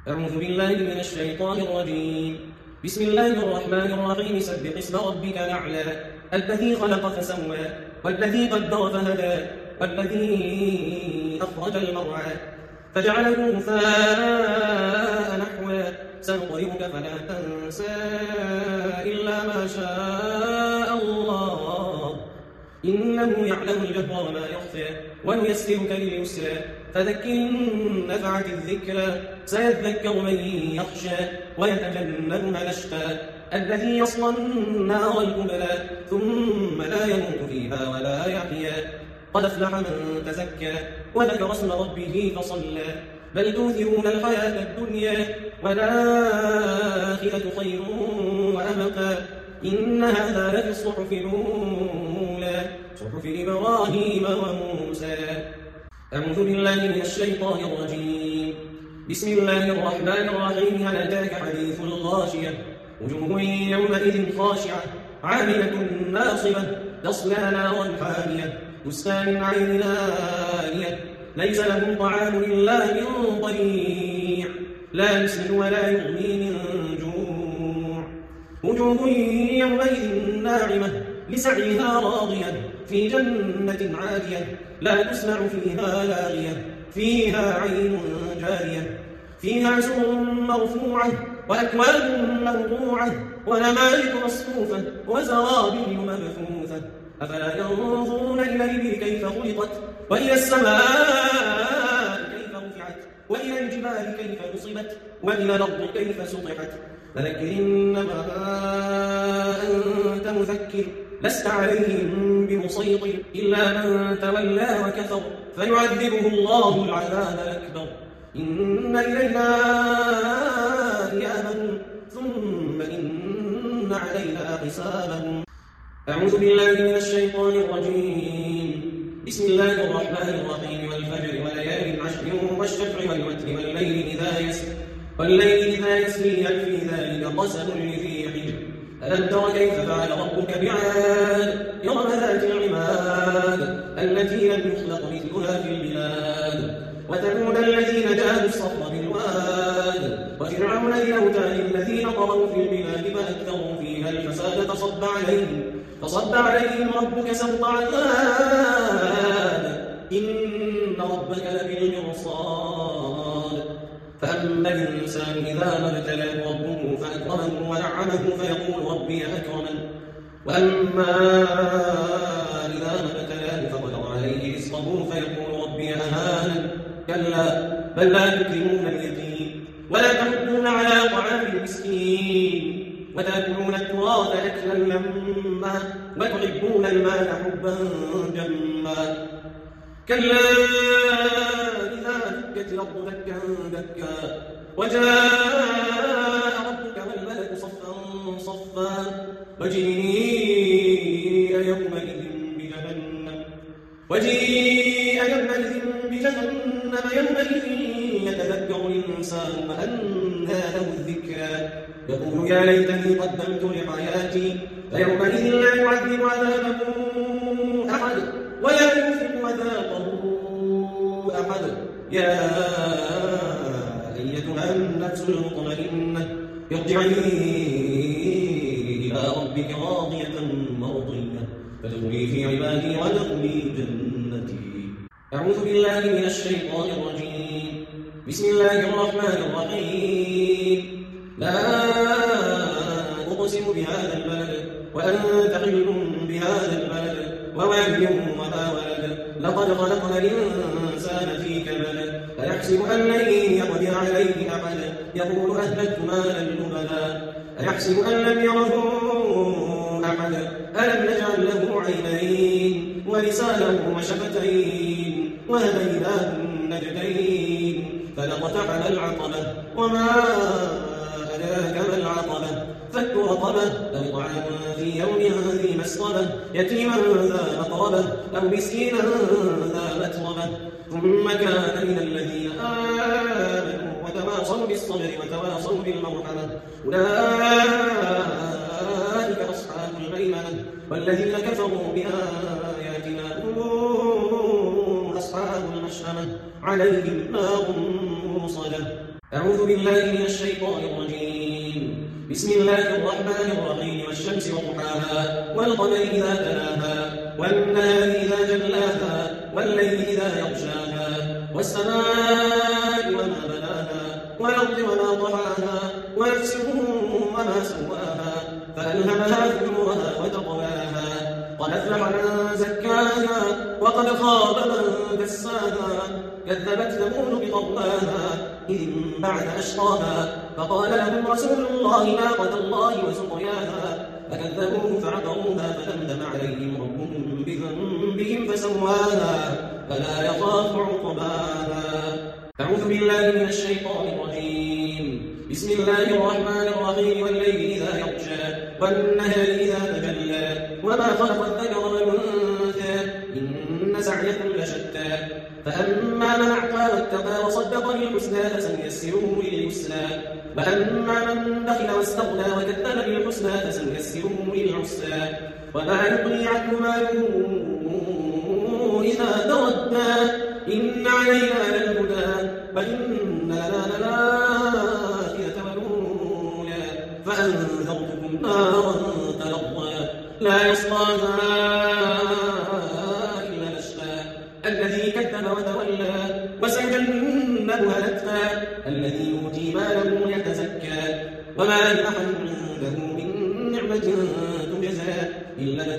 أعوذ بالله من الشيطان الرجيم. بسم الله الرحمن الرحيم. سبح اسم ربك الأعلى الذي خلق فسوى والذي قدر فهدى والذي أخرج المرعى فجعله غثاء نحوا سنقرئك فلا تنسى إلا ما شاء الله إنه يعلم الجهر وما يخفى ونيسرك لليسرى فذكر إن نفعت الذكرى سيذكر من يخشى ويتجنبها الأشقى الذي يصلى النار الكبرى ثم لا يموت فيها ولا يحيا قد أفلح من تزكى وذكر اسم ربه فصلى بل تؤثرون الحياة الدنيا والآخرة خير وأبقى إن هذا لفي الصحف الأولى صحف إبراهيم وموسى. أعوذ بالله من الشيطان الرجيم. بسم الله الرحمن الرحيم. هل أتاك حديث الغاشية وجوه يومئذ خاشعة عاملة ناصبة تصلى نارا حامية تسقى من عين آنية ليس لهم طعام إلا من ضريع لا يسمن ولا يغني من جوع وجوه يومئذ ناعمة لسعيها راضية في جنة عالية لا تسمع فيها لاغية فيها عين جارية فيها سرر مرفوعة وأكواب موضوعة ونمارق مصفوفة وزرابي مبثوثة أفلا ينظرون إلى الإبل كيف خلقت وإلى السماء كيف رفعت وإلى الجبال كيف نصبت وإلى الأرض كيف سطحت فذكر إنما أنت مذكر لست عليهم بمسيطر إلا من تولى وكفر فيعذبه الله العذاب الأكبر إن إلينا إيابهم ثم إن علينا حسابهم. أعوذ بالله من الشيطان الرجيم. بسم الله الرحمن الرحيم. والفجر وليال عشر والشفع والوتر والليل إذا يسري هل في ذلك قسم لذي حجر ألم تر كيف فعل ربك بعاد إرم ذات العماد التي لم يخلق مثلها في البلاد وثمود الذين جابوا الصخر بالواد وفرعون ذي الأوتاد الذين طغوا في البلاد فأكثروا فيها الفساد فصب عليهم ربك سوط عذاب إن ربك لبالمرصاد فأما الإنسان إذا ما ابتلاه ربه فأكرمه ونعمه فيقول ربي أكرمن وأما إذا ما ابتلاه فقدر عليه رزقه فيقول ربي أهانن كلا بل لا تكرمون اليتيم ولا تحضون على طعام المسكين وتأكلون التراث أكلا لما وتحبون المال حبا جما كلا إذا دكت الأرض دكا دكا وجاء ربك والملك صفا صفا وجيء يومئذ بجهنم يومئذ يتذكر الإنسان وأنى له الذكرى يقول يا ليتني قدمت لحياتي فيومئذ لا يعذب عذابه أحد ولا يوثق وثاقه أحد يا أيتها النفس المطمئنة ارجعي إلى ربك راضية مرضية فادخلي في عبادي وادخلي جنتي. أعوذ بالله من الشيطان الرجيم. بسم الله الرحمن الرحيم. لا أقسم بهذا البلد وأنت حل بهذا البلد ووالد وما ولد لقد خلقنا الإنسان في كبد أيحسب أن لن يقدر عليه أحد يقول أهلكت مالا لبدا أيحسب أن لم يره أحد ألم نجعل له عينين ولسانا وشفتين وهديناه النجدين فلقتحم العقبة وما أدراك ما العقبة فك رقبة أو طعام في يوم ذي مسغبة يتيما ذا مقربة أو مسكينا ذا متربة ثم كان من الذين آمنوا وتواصوا بالصبر وتواصوا بالمرحمة أولئك أصحاب الميمنة والذين كفروا بآياتنا هم أصحاب المشأمة عليهم نار مؤصدة. أعوذ بالله من الشيطان الرجيم. بسم الله الرحمن الرحيم. والشمس وضحاها والقمر إذا تلاها والنهار إذا جلاها والليل إذا يغشاها والسماء وما بناها والأرض وما طحاها ونفس وما سواها فألهمها فجورها وتقواها قد أفلح من زكاها وقد خاب من دساها كذبت ثمود بطغواها إذ انبعث أشقاها فقال لهم رسول الله ناقة الله وسقياها فكذبوه فعقروها فدمدم عليهم ربهم بذنبهم فسواها فلا يخاف عقباها. أعوذ بالله من الشيطان الرجيم. بسم الله الرحمن الرحيم. والليل إذا يغشى والنهار إذا تجلى وما خلق الذكر والأنثى إن سعيكم لشتى فأما من أعطى واتقى وصدق بالحسنى فسنيسره لليسرى وأما من بخل واستغنى وكذب بالحسنى فسنيسره للعسرى وما يغني عنه ماله إذا تردى إن علينا للهدى وإن لنا للآخرة والأولى فأنذرتكم نارا تلظى لا يصلاها إلا الأشقى الذي كذب وتولى وسيجنبها الأتقى الذي يؤتي ماله يتزكى وما لأحد عنده من نعمة تجزى إلا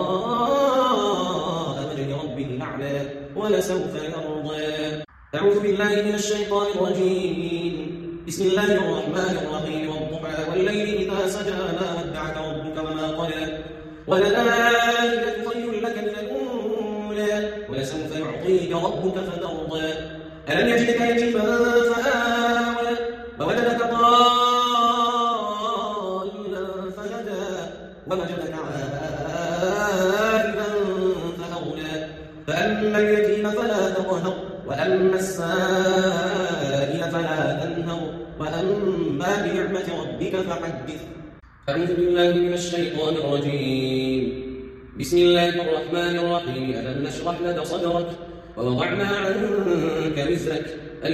ابتغاء وجه ربه الأعلى ولسوف يرضى. أعوذ بالله من الشيطان الرجيم. بسم الله الرحمن الرحيم. والضحى والليل إذا سجى ما ودعك ربك وما قلى وللآخرة خير لك من الأولى ولسوف يعطيك ربك فترضى ألم يجدك يتيما فآوى ووجدك ضالا فهدى ووجدك عائلا فأغنى فأما اليتيم فلا تقهر وأما السائل فلا تنهر وأما بنعمة ربك فحدث. أعوذ بالله من الشيطان الرجيم. بسم الله الرحمن الرحيم. ألم نشرح لك صدرك ووضعنا عنك وزرك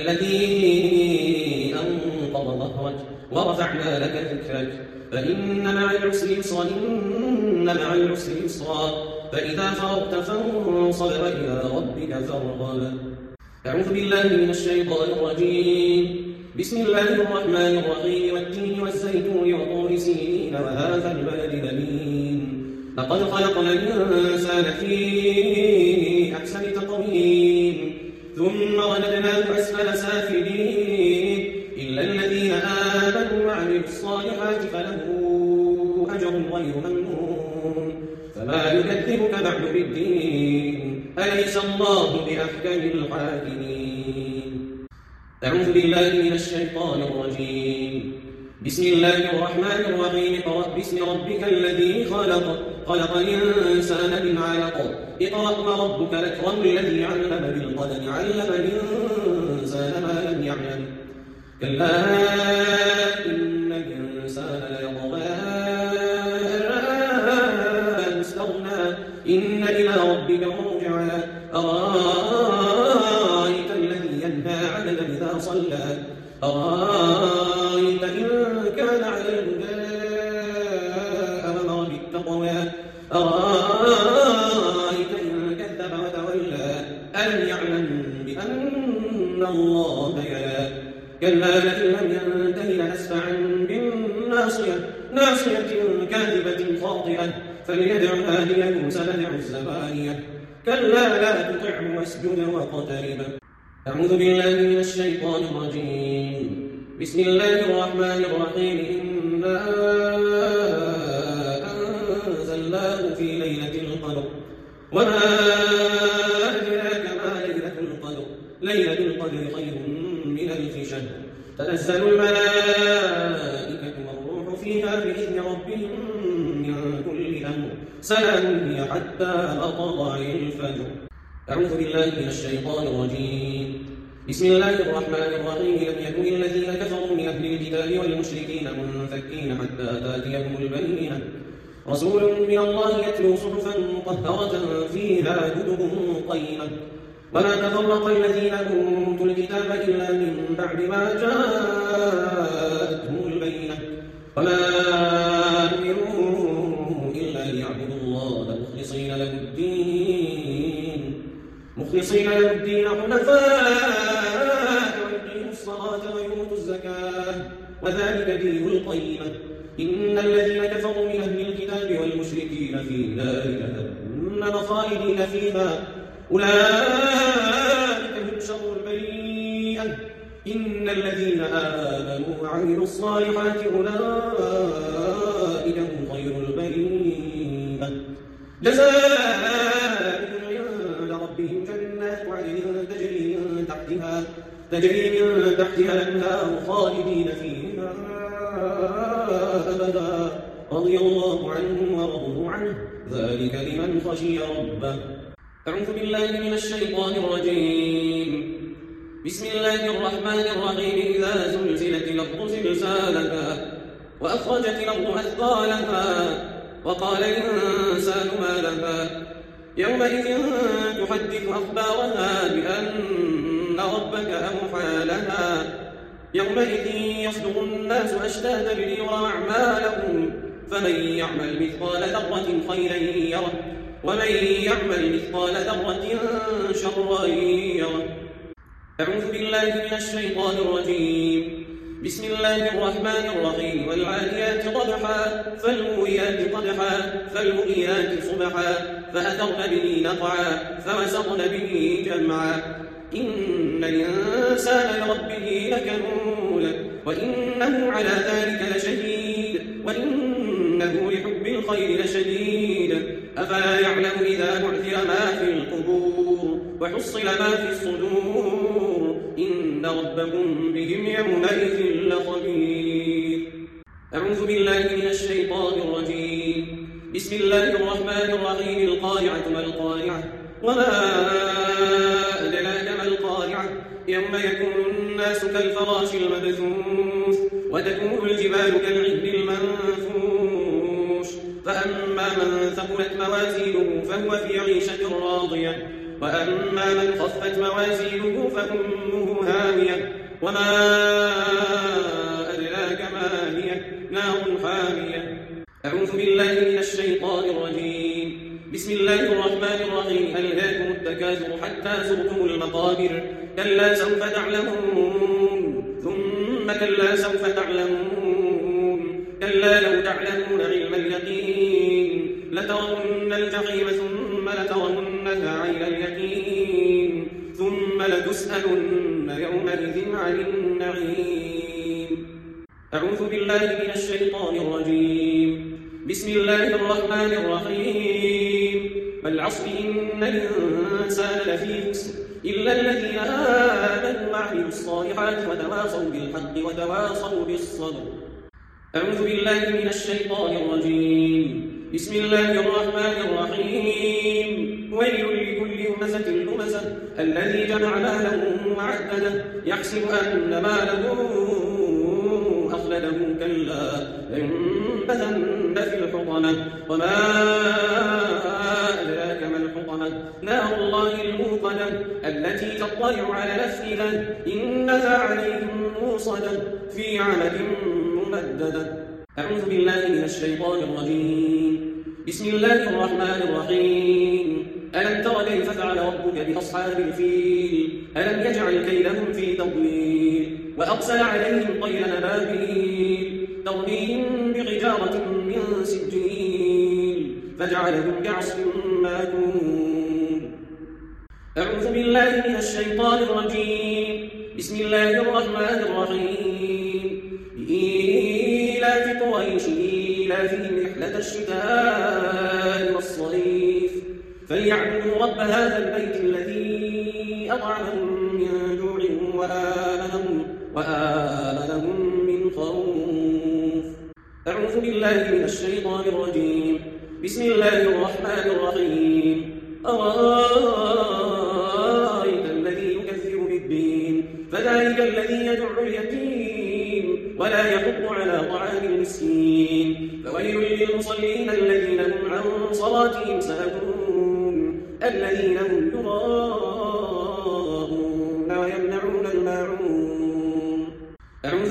الذي أنقض ظهرك ورفعنا لك ذكرك فإن مع العسر يسرا إن مع العسر يسرا فإذا فرغت فانصب وإلى ربك فارغب. أعوذ بالله من الشيطان الرجيم. بسم الله الرحمن الرحيم. والتين والزيتون وطور سينين وهذا البلد الأمين لقد خلقنا الإنسان في أحسن تقويم ثم رددناه أسفل سافلين إلا الذين آمنوا وعملوا الصالحات فلهم أجر غير ممنون فما يكذبك بعد بالدين أليس الله بأحكم الحاكمين. أعوذ بالله من الشيطان الرجيم. بسم الله الرحمن الرحيم. اقرأ باسم ربك الذي خلق الإنسان من علق اقرأ وربك الأكرم الذي علم بالقلم علم الإنسان ما لم يعلم كلا إن الإنسان ليطغى أن استغنى إن إلى ربك رجعا أرأيت الذي ينهى عبدا إذا صلى أرأيت إن كان على الهدى أمر بالتقوى أرأيت إن كذب وتولى ألم يعلم بأن الله يرى كلا لئن لم ينته لنسفعا بالناصية ناصية كاذبة خاطئة فليدع ناديه سندع الزبانية كلا لا تطعه واسجد واقترب. أعوذ بالله من الشيطان الرجيم. بسم الله الرحمن الرحيم. إنا أنزلناه في ليلة القدر وما أدراك ما ليلة القدر ليلة القدر خير من ألف شهر تنزل الملائكة والروح فيها بإذن ربهم من كل أمر سلام هي حتى مطلع الفجر. أعوذ بالله من الشيطان الرجيم. بسم الله الرحمن الرحيم. لم يكن الذين كفروا من أهل الكتاب والمشركين منفكين حتى تأتيهم البينة رسول من الله يتلو صحفا مطهرة فيها كتب قيمة وما تفرق الذين أوتوا الكتاب إلا من بعد ما جاءتهم البينة وما أمروا إلا ليعبدوا الله مخلصين له الدين حنفاء ويقيموا الصلاة ويؤتوا الزكاة وذلك دين القيمة إن الذين كفروا من أهل الكتاب والمشركين في نار جهنم خالدين فيها أولئك هم شر البرية إن الذين آمنوا وعملوا الصالحات أولئك هم خير البرية جزاؤهم عند ربهم جنات عدن تجري من تحتها الأنهار خالدين فيها أبدا رضي الله عنهم ورضوا عنه ذلك لمن خشي ربه. أعوذ بالله من الشيطان الرجيم. بسم الله الرحمن الرحيم. إذا زلزلت الأرض زلزالها وأخرجت الأرض أثقالها وقال الإنسان ما لها يومئذ تحدث أخبارها بأن ربك أوحى لها يومئذ يصدر الناس أشتاتا ليرى أعمالهم فمن يعمل مثقال ذرة خيرا يره ومن يعمل مثقال ذرة شرا يره. أعوذ بالله من الشيطان الرجيم. بسم الله الرحمن الرحيم. والعاديات ضبحا فالموريات قدحا فالمغيرات صبحا فأثرن به نقعا فوسطن به جمعا إن الإنسان لربه لكنود وإنه على ذلك لشهيد وإنه لحب الخير لشديد أفلا يعلم إذا بعثر ما في القبور وحصل ما في الصدور إن ربهم بهم يومئذ لخبير. أعوذ بالله من الشيطان الرجيم. بسم الله الرحمن الرحيم. القارعة ما القارعة وما أدراك ما القارعة يوم يكون الناس كالفراش المبثوث وتكون الجبال كالعهن المنفوش فأما من ثقلت موازينه فهو في عيشة راضية وأما من خفت موازينه فأمه هاوية وما أدراك ما هي نار حامية. أعوذ بالله من الشيطان الرجيم. بسم الله الرحمن الرحيم. ألهاكم التكاثر حتى زرتم المقابر كلا سوف تعلمون ثم كلا سوف تعلمون كلا لو تعلمون علم اليقين لترون الجحيم ثم لترونها عين اليقين ثم لتسألن يومئذ عن النعيم. أعوذ بالله من الشيطان الرجيم. بسم الله الرحمن الرحيم. والعصر إن الإنسان لفي خسر إلا الذين آمنوا وعملوا الصالحات وتواصوا بالحق وتواصوا بالصبر. أعوذ بالله من الشيطان الرجيم. بسم الله الرحمن الرحيم. ويل لكل همزة لمزة الذي جمع ماله وعدده يحسب أن ماله أخلده كلا لينبذن في الحطمة وما أدراك ما الحطمة نار الله الموقدة التي تطلع على الأفئدة إنها عليهم موصدة في عمد ممددة. أعوذ بالله من الشيطان الرجيم. بسم الله الرحمن الرحيم. ألم تر كيف فعل ربك بأصحاب الفيل ألم يجعل كيدهم في تضليل وأرسل عليهم طيرا أبابيل ترميهم بحجارة من سجيل فجعلهم كعصف مأكول. أعوذ بالله من الشيطان الرجيم. بسم الله الرحمن الرحيم. إيلاف قريش إيلافهم رحلة الشتاء والصيف فليعبدوا رب هذا البيت الذي أطعمهم من جوع وآمنهم من خوف. أعوذ بالله من الشيطان الرجيم. بسم الله الرحمن الرحيم. أرأيت الذي يكذب بالدين فذلك الذي يدع اليتيم ولا يحض على طعام المسكين فويل للمصلين الذين هم عن صلاتهم ساهون الذين هم يراءون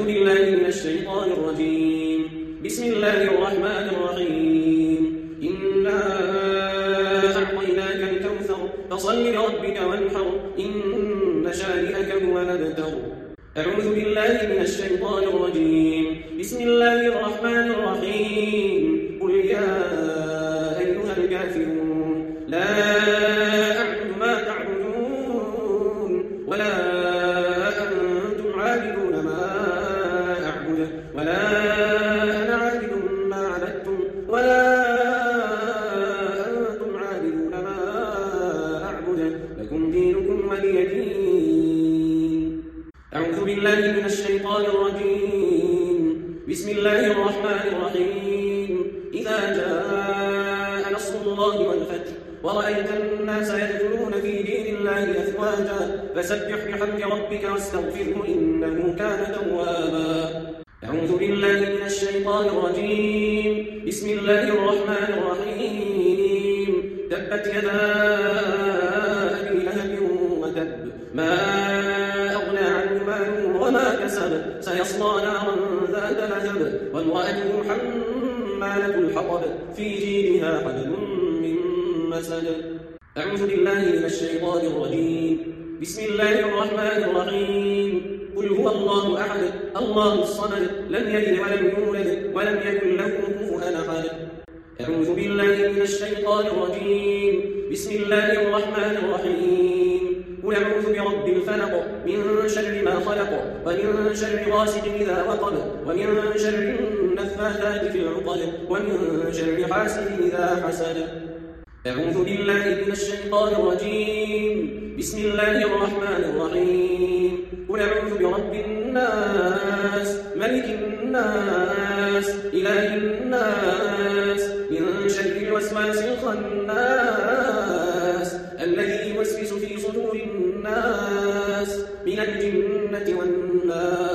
أعوذ بالله من الشيطان الرجيم. بسم الله الرحمن الرحيم. إنا أعطيناك الكوثر فصل لربك وانحر إن شانئك هو الأبتر. أعوذ بالله من الشيطان الرجيم. بسم الله الرحمن الرحيم. قل يا أيها الكافرون لا أعبد ما تعبدون ولا أنتم عابدون ما أعبد ولا أنا عابد ما عبدتم ولا أنتم عابدون ما أعبد لكم دينكم ولي دين. أعوذ بالله من الشيطان الرجيم. بسم الله الرحمن الرحيم. إذا جاء نصر الله والفتح ورأيت الناس يدخلون في دين الله أفواجا فسبح بحمد ربك واستغفره إنه كان توابا. أعوذ بالله من الشيطان الرجيم. بسم الله الرحمن الرحيم. تبت يدا أبي لهب وتب ما أغنى عنه ماله وما كسب سيصلى نارا ذات لهب وامرأته حمالة الحطب في جيدها حبل من مسد. أعوذ بالله من الشيطان الرجيم. بسم الله الرحمن الرحيم. قل هو الله أحد الله الصمد لم يلد ولم يولد ولم يكن له كفوا أحد. أعوذ بالله من الشيطان الرجيم. بسم الله الرحمن الرحيم. قل أعوذ برب الفلق من شر ما خلق ومن شر غاسق إذا وقب ومن شر النفاثات في العقد ومن شر حاسد إذا حسد. أعوذ بالله من الشيطان الرجيم. بسم الله الرحمن الرحيم. قل أعوذ برب الناس ملك الناس إله الناس من شر الوسواس الخناس الذي يوسوس في صدور الناس من الجنة والناس.